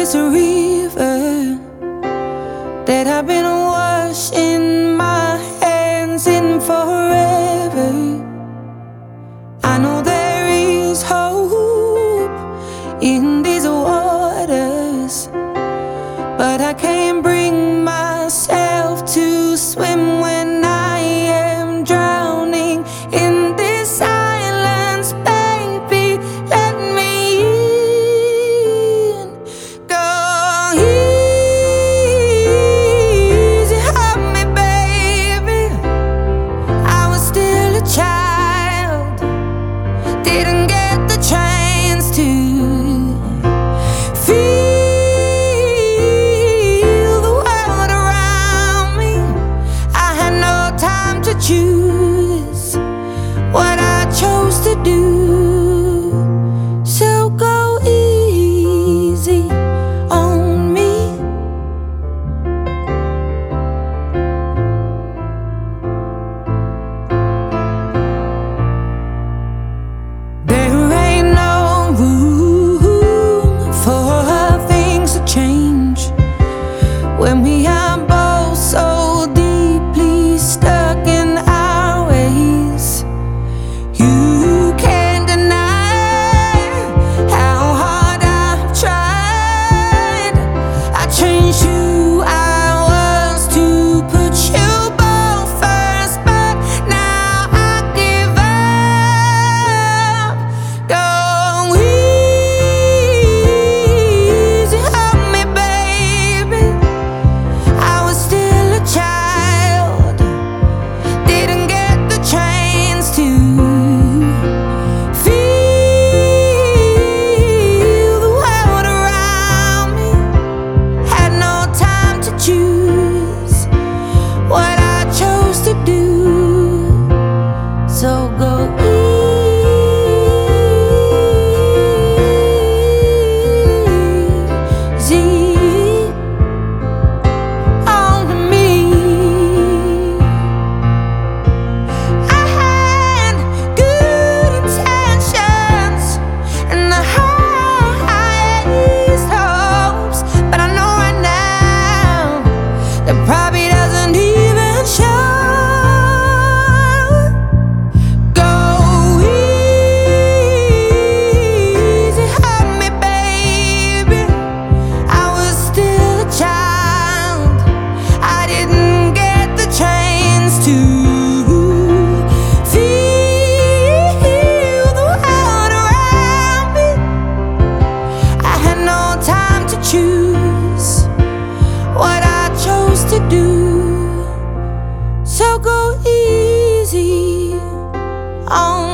is a river that I've been washing my hands in forever. I know there is hope in these waters, but I can't bring myself to swim when I am drowning in this silence. Baby, let me in. Go easy on me, baby. I was still a child, didn't get the chance to feel the world around me. I had no time to choose what I chose to do. So go easy on me. There ain't no room for things to change when we are both so deeply stuck in our ways. You can't deny how hard I've tried. I changed who I was to put you both first, but now I give up. Go easy on me, baby. I was still a child, didn't get the chance to feel the world around me. Had no time to choose what I chose to do. So go easy on me. I had good intentions and the highest hopes, but I know right now that probably doesn't even show. Go easy on me, baby. I was still a child, I didn't get the chance to feel the world around me. I had no time to choose what I chose to do. So go easy on